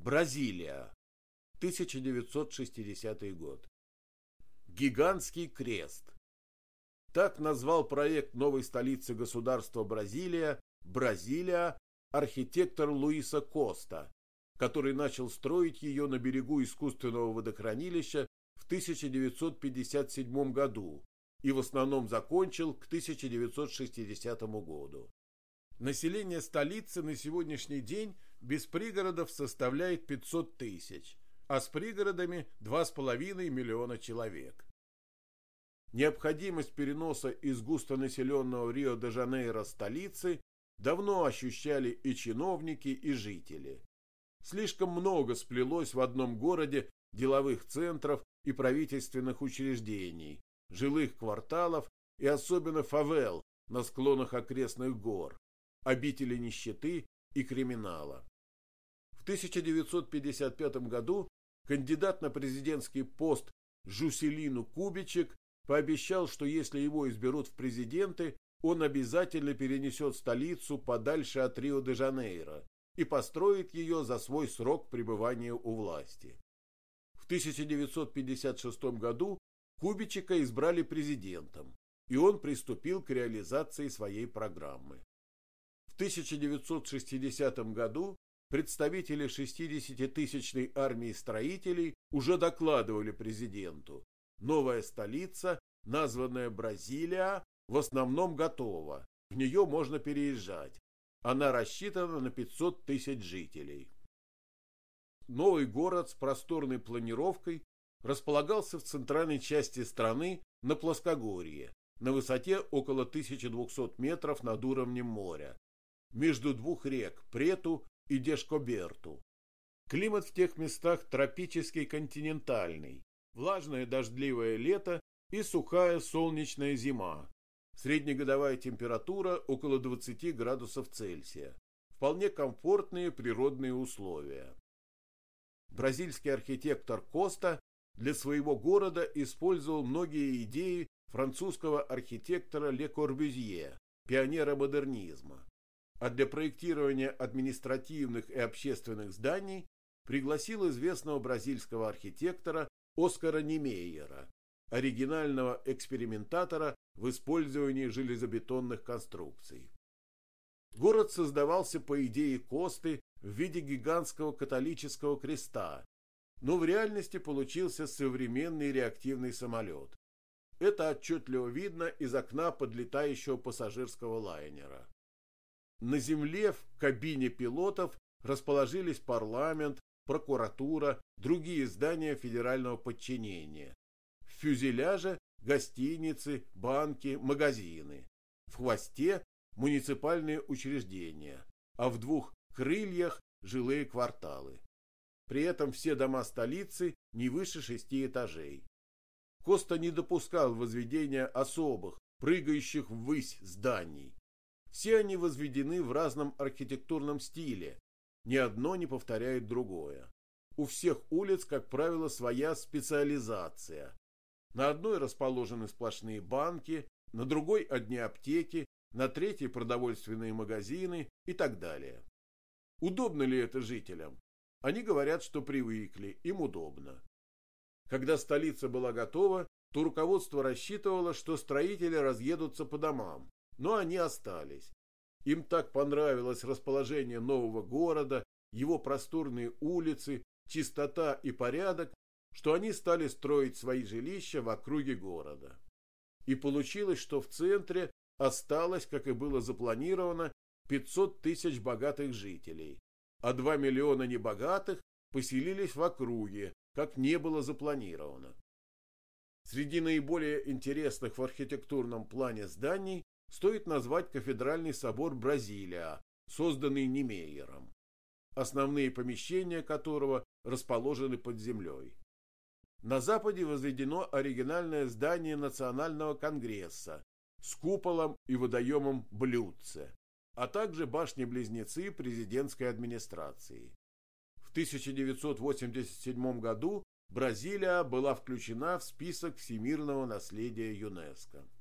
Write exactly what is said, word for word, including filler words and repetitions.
Бразилия. тысяча девятьсот шестидесятый год. Гигантский крест. Так назвал проект новой столицы государства Бразилия, Бразилия, архитектор Луиса Коста, который начал строить ее на берегу искусственного водохранилища в тысяча девятьсот пятьдесят седьмом году и в основном закончил к тысяча девятьсот шестидесятому году. Население столицы на сегодняшний день без пригородов составляет пятьсот тысяч, а с пригородами два с половиной миллиона человек. Необходимость переноса из густонаселенного Рио-де-Жанейро столицы давно ощущали и чиновники, и жители. Слишком много сплелось в одном городе деловых центров и правительственных учреждений, жилых кварталов и особенно фавел на склонах окрестных гор, обители нищеты и криминала. В тысяча девятьсот пятьдесят пятом году кандидат на президентский пост Жусилину Кубичек пообещал, что если его изберут в президенты, он обязательно перенесет столицу подальше от Рио-де-Жанейро и построит ее за свой срок пребывания у власти. В тысяча девятьсот пятьдесят шестом году Кубичека избрали президентом, и он приступил к реализации своей программы. В тысяча девятьсот шестидесятом году представители шестидесятитысячной армии строителей уже докладывали президенту: новая столица, названная Бразилия, в основном готова, в нее можно переезжать. Она рассчитана на пятьсот тысяч жителей. Новый город с просторной планировкой располагался в центральной части страны на плоскогорье, на высоте около тысячи двухсот метров над уровнем моря, между двух рек Прету и Дешкоберту. Климат в тех местах тропический континентальный, влажное дождливое лето и сухая солнечная зима. Среднегодовая температура около двадцати градусов Цельсия. Вполне комфортные природные условия. Бразильский архитектор Коста для своего города использовал многие идеи французского архитектора Ле Корбюзье, пионера модернизма. А для проектирования административных и общественных зданий пригласил известного бразильского архитектора Оскара Немейера, оригинального экспериментатора в использовании железобетонных конструкций. Город создавался по идее Косты в виде гигантского католического креста, но в реальности получился современный реактивный самолет. Это отчетливо видно из окна подлетающего пассажирского лайнера. На земле в кабине пилотов расположились парламент, прокуратура, другие здания федерального подчинения. В фюзеляже гостиницы, банки, магазины. В хвосте муниципальные учреждения, а в двух крыльях жилые кварталы. При этом все дома столицы не выше шести этажей. Коста не допускал возведения особых, прыгающих ввысь зданий. Все они возведены в разном архитектурном стиле, ни одно не повторяет другое. У всех улиц, как правило, своя специализация. На одной расположены сплошные банки, на другой одни аптеки, на третьей продовольственные магазины и так далее. Удобно ли это жителям? Они говорят, что привыкли, им удобно. Когда столица была готова, то руководство рассчитывало, что строители разъедутся по домам, но они остались. Им так понравилось расположение нового города, его просторные улицы, чистота и порядок, что они стали строить свои жилища в округе города. И получилось, что в центре осталось, как и было запланировано, пятьсот тысяч богатых жителей, а два миллиона небогатых поселились в округе, как не было запланировано. Среди наиболее интересных в архитектурном плане зданий стоит назвать кафедральный собор Бразилия, созданный Немейером, основные помещения которого расположены под землей. На западе возведено оригинальное здание Национального конгресса с куполом и водоемом Блюдце, а также башни-близнецы президентской администрации. В тысяча девятьсот восемьдесят седьмом году Бразилия была включена в список всемирного наследия ЮНЕСКО.